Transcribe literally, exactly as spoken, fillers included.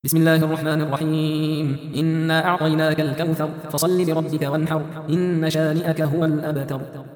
بسم الله الرحمن الرحيم إنا أعطيناك الكوثر فصل لربك وانحر إن شانئك هو الأبتر